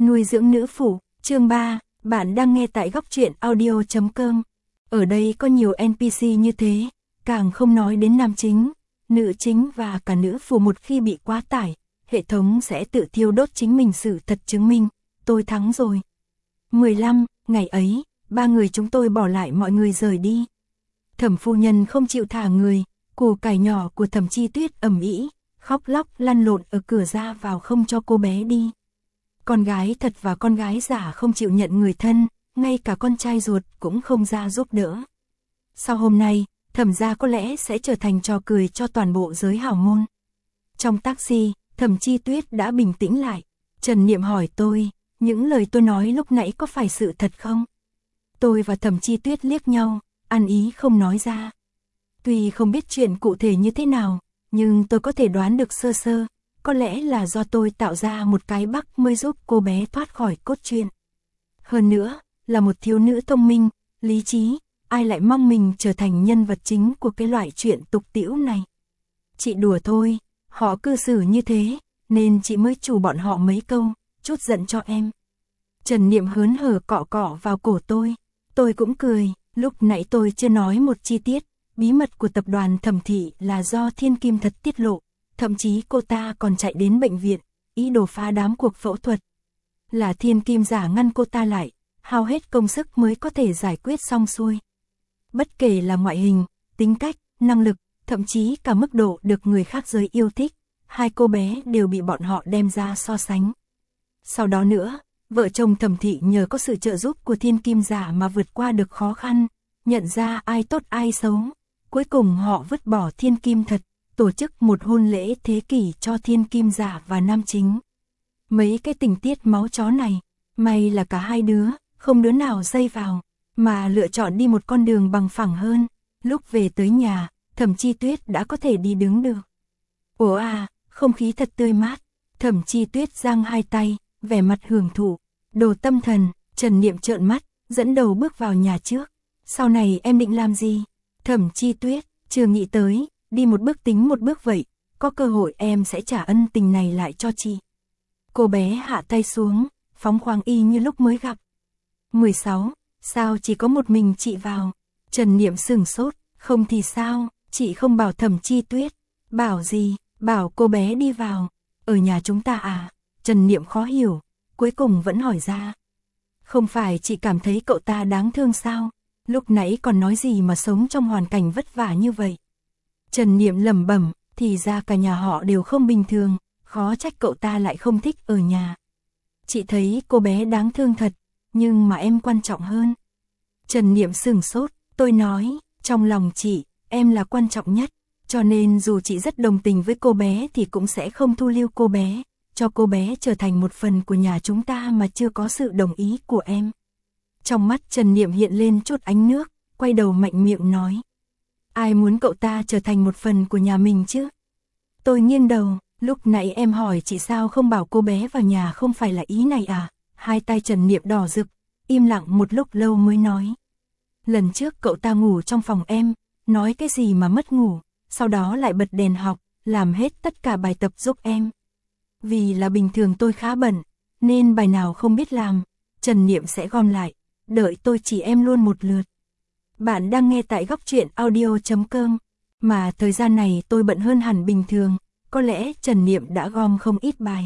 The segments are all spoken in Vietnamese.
Nuôi dưỡng nữ phụ, chương 3, bạn đang nghe tại góc truyện audio.com. Ở đây có nhiều NPC như thế, càng không nói đến nam chính, nữ chính và cả nữ phụ. Một khi bị quá tải, hệ thống sẽ tự thiêu đốt chính mình. Sự thật chứng minh, tôi thắng rồi. 15, ngày ấy, ba người chúng tôi bỏ lại mọi người rời đi. Thẩm phu nhân không chịu thả người, củ cải nhỏ của Thẩm Chi Tuyết ầm ĩ, khóc lóc lăn lộn ở cửa ra vào không cho cô bé đi. Con gái thật và con gái giả không chịu nhận người thân, ngay cả con trai ruột cũng không ra giúp đỡ. Sau hôm nay, Thẩm gia có lẽ sẽ trở thành trò cười cho toàn bộ giới hảo môn. Trong taxi, Thẩm Chi Tuyết đã bình tĩnh lại. Trần Niệm hỏi tôi, những lời tôi nói lúc nãy có phải sự thật không? Tôi và Thẩm Chi Tuyết liếc nhau, ăn ý không nói ra. Tuy không biết chuyện cụ thể như thế nào, nhưng tôi có thể đoán được sơ sơ. Có lẽ là do tôi tạo ra một cái bug mới giúp cô bé thoát khỏi cốt truyện. Hơn nữa, là một thiếu nữ thông minh, lý trí, ai lại mong mình trở thành nhân vật chính của cái loại chuyện tục tĩu này. Chị đùa thôi, họ cư xử như thế, nên chị mới chù bọn họ mấy câu, chút giận cho em. Trần Niệm hớn hở cọ cọ vào cổ tôi cũng cười, lúc nãy tôi chưa nói một chi tiết, bí mật của tập đoàn Thẩm thị là do Thiên Kim Thật tiết lộ. Thậm chí cô ta còn chạy đến bệnh viện, ý đồ phá đám cuộc phẫu thuật. Là Thiên Kim giả ngăn cô ta lại, hao hết công sức mới có thể giải quyết xong xuôi. Bất kể là ngoại hình, tính cách, năng lực, thậm chí cả mức độ được người khác giới yêu thích, hai cô bé đều bị bọn họ đem ra so sánh. Sau đó nữa, vợ chồng Thẩm thị nhờ có sự trợ giúp của Thiên Kim giả mà vượt qua được khó khăn, nhận ra ai tốt ai xấu. Cuối cùng họ vứt bỏ Thiên Kim Thật, tổ chức một hôn lễ thế kỷ cho Thiên Kim giả và nam chính. Mấy cái tình tiết máu chó này, may là cả hai đứa, không đứa nào dây vào, mà lựa chọn đi một con đường bằng phẳng hơn. Lúc về tới nhà, Thẩm Chi Tuyết đã có thể đi đứng được. Ủa à, không khí thật tươi mát. Thẩm Chi Tuyết giang hai tay, vẻ mặt hưởng thụ. Đồ tâm thần, Trần Niệm trợn mắt, dẫn đầu bước vào nhà trước. Sau này em định làm gì? Thẩm Chi Tuyết, chưa nghĩ tới. Đi một bước tính một bước vậy, có cơ hội em sẽ trả ân tình này lại cho chị. Cô bé hạ tay xuống, phóng khoáng y như lúc mới gặp. 16, sao chỉ có một mình chị vào? Trần Niệm sửng sốt, không thì sao, chị không bảo Thẩm Chi Tuyết. Bảo gì, bảo cô bé đi vào. Ở nhà chúng ta à? Trần Niệm khó hiểu, cuối cùng vẫn hỏi ra. Không phải chị cảm thấy cậu ta đáng thương sao? Lúc nãy còn nói gì mà sống trong hoàn cảnh vất vả như vậy? Trần Niệm lẩm bẩm, thì ra cả nhà họ đều không bình thường, khó trách cậu ta lại không thích ở nhà. Chị thấy cô bé đáng thương thật, nhưng mà em quan trọng hơn. Trần Niệm sửng sốt, tôi nói, trong lòng chị, em là quan trọng nhất, cho nên dù chị rất đồng tình với cô bé thì cũng sẽ không thu lưu cô bé, cho cô bé trở thành một phần của nhà chúng ta mà chưa có sự đồng ý của em. Trong mắt Trần Niệm hiện lên chút ánh nước, quay đầu mạnh miệng nói. Ai muốn cậu ta trở thành một phần của nhà mình chứ? Tôi nghiêng đầu, lúc nãy em hỏi chị sao không bảo cô bé vào nhà không phải là ý này à? Hai tay Trần Niệm đỏ rực, im lặng một lúc lâu mới nói. Lần trước cậu ta ngủ trong phòng em, nói cái gì mà mất ngủ, sau đó lại bật đèn học, làm hết tất cả bài tập giúp em. Vì là bình thường tôi khá bận, nên bài nào không biết làm, Trần Niệm sẽ gom lại, đợi tôi chỉ em luôn một lượt. Bạn đang nghe tại góc truyện audio.com, mà thời gian này tôi bận hơn hẳn bình thường, có lẽ Trần Niệm đã gom không ít bài.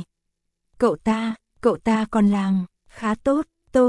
Cậu ta còn làm, khá tốt,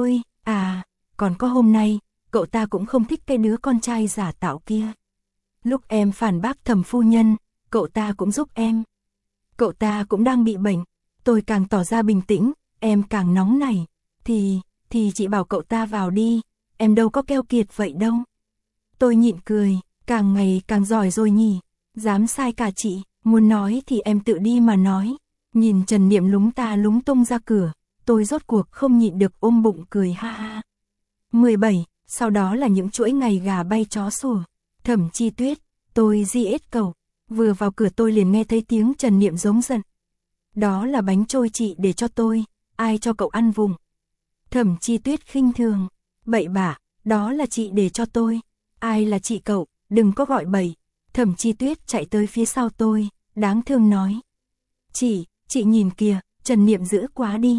còn có hôm nay, cậu ta cũng không thích cái đứa con trai giả tạo kia. Lúc em phản bác Thẩm phu nhân, cậu ta cũng giúp em. Cậu ta cũng đang bị bệnh, tôi càng tỏ ra bình tĩnh, em càng nóng nảy, thì chị bảo cậu ta vào đi, em đâu có keo kiệt vậy đâu. Tôi nhịn cười, càng ngày càng giỏi rồi nhỉ, dám sai cả chị, muốn nói thì em tự đi mà nói. Nhìn Trần Niệm lúng ta lúng tung ra cửa, tôi rốt cuộc không nhịn được ôm bụng cười ha ha. 17, sau đó là những chuỗi ngày gà bay chó sủa. Thẩm Chi Tuyết, tôi GS cậu, vừa vào cửa tôi liền nghe thấy tiếng Trần Niệm giống giận. Đó là bánh trôi chị để cho tôi, ai cho cậu ăn vùng? Thẩm Chi Tuyết khinh thường, bậy bạ, đó là chị để cho tôi. Ai là chị cậu, đừng có gọi bậy. Thẩm Chi Tuyết chạy tới phía sau tôi, đáng thương nói. Chị nhìn kìa, Trần Niệm dữ quá đi.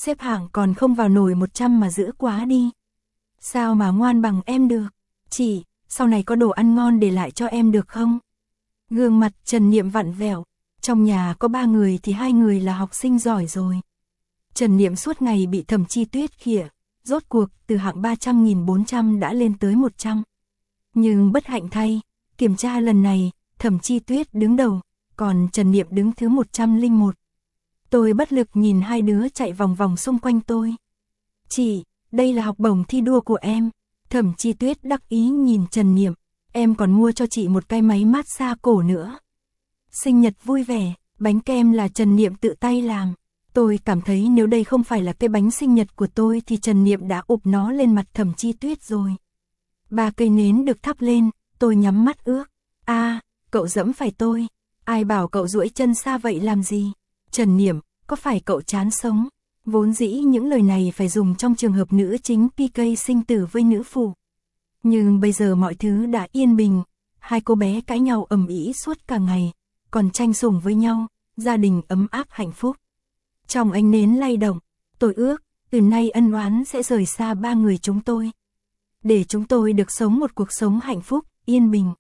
xếp hạng còn không vào nổi 100 mà dữ quá đi. Sao mà ngoan bằng em được? Chị, sau này có đồ ăn ngon để lại cho em được không? Gương mặt Trần Niệm vặn vẹo, trong nhà có 3 người thì 2 người là học sinh giỏi rồi. Trần Niệm suốt ngày bị Thẩm Chi Tuyết khịa, rốt cuộc từ hạng 300.400 đã lên tới 100. Nhưng bất hạnh thay, kiểm tra lần này, Thẩm Chi Tuyết đứng đầu, còn Trần Niệm đứng thứ 101. Tôi bất lực nhìn hai đứa chạy vòng vòng xung quanh tôi. Chị, đây là học bổng thi đua của em. Thẩm Chi Tuyết đắc ý nhìn Trần Niệm, em còn mua cho chị một cái máy massage cổ nữa. Sinh nhật vui vẻ, bánh kem là Trần Niệm tự tay làm. Tôi cảm thấy nếu đây không phải là cái bánh sinh nhật của tôi thì Trần Niệm đã ụp nó lên mặt Thẩm Chi Tuyết rồi. 3 cây nến được thắp lên, tôi nhắm mắt ước. Cậu giẫm phải tôi. Ai bảo cậu duỗi chân xa vậy làm gì? Trần Niệm, có phải cậu chán sống? Vốn dĩ những lời này phải dùng trong trường hợp nữ chính PK sinh tử với nữ phụ. Nhưng bây giờ mọi thứ đã yên bình, hai cô bé cãi nhau ầm ĩ suốt cả ngày, còn tranh sủng với nhau, gia đình ấm áp hạnh phúc. Trong ánh nến lay động, tôi ước, từ nay ân oán sẽ rời xa 3 người chúng tôi. Để chúng tôi được sống một cuộc sống hạnh phúc, yên bình.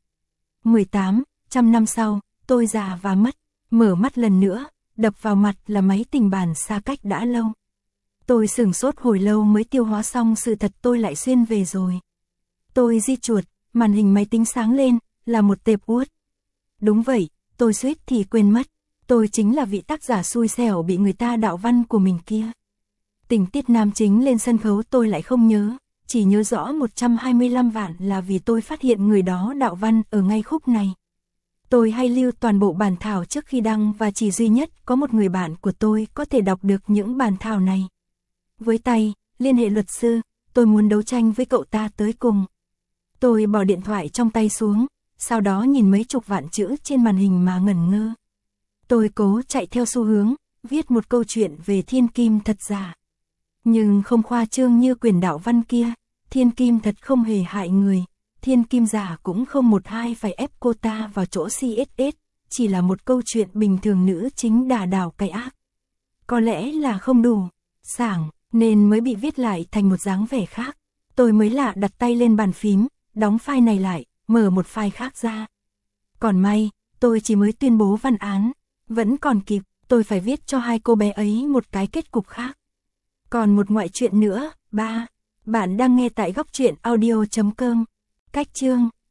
100 năm sau, tôi già và mất, mở mắt lần nữa, đập vào mặt là máy tình bàn xa cách đã lâu. Tôi sửng sốt hồi lâu mới tiêu hóa xong sự thật tôi lại xuyên về rồi. Tôi di chuột, màn hình máy tính sáng lên, là một tệp uất. Đúng vậy, tôi suýt thì quên mất. Tôi chính là vị tác giả xui xẻo bị người ta đạo văn của mình kia. Tình tiết nam chính lên sân khấu tôi lại không nhớ, chỉ nhớ rõ 125 vạn là vì tôi phát hiện người đó đạo văn ở ngay khúc này. Tôi hay lưu toàn bộ bản thảo trước khi đăng và chỉ duy nhất có một người bạn của tôi có thể đọc được những bản thảo này. Với tay, liên hệ luật sư, tôi muốn đấu tranh với cậu ta tới cùng. Tôi bỏ điện thoại trong tay xuống, sau đó nhìn mấy chục vạn chữ trên màn hình mà ngẩn ngơ. Tôi cố chạy theo xu hướng, viết một câu chuyện về thiên kim thật giả. Nhưng không khoa trương như quyển đạo văn kia, thiên kim thật không hề hại người, thiên kim giả cũng không một hai phải ép cô ta vào chỗ CSS, chỉ là một câu chuyện bình thường nữ chính đả đảo cái ác. Có lẽ là không đủ sảng, nên mới bị viết lại thành một dáng vẻ khác. Tôi mới lạ đặt tay lên bàn phím, đóng file này lại, mở một file khác ra. Còn may, tôi chỉ mới tuyên bố văn án, vẫn còn kịp, tôi phải viết cho hai cô bé ấy một cái kết cục khác. Còn một ngoại truyện nữa, 3. Bạn đang nghe tại góc truyện audio.com. Cách chương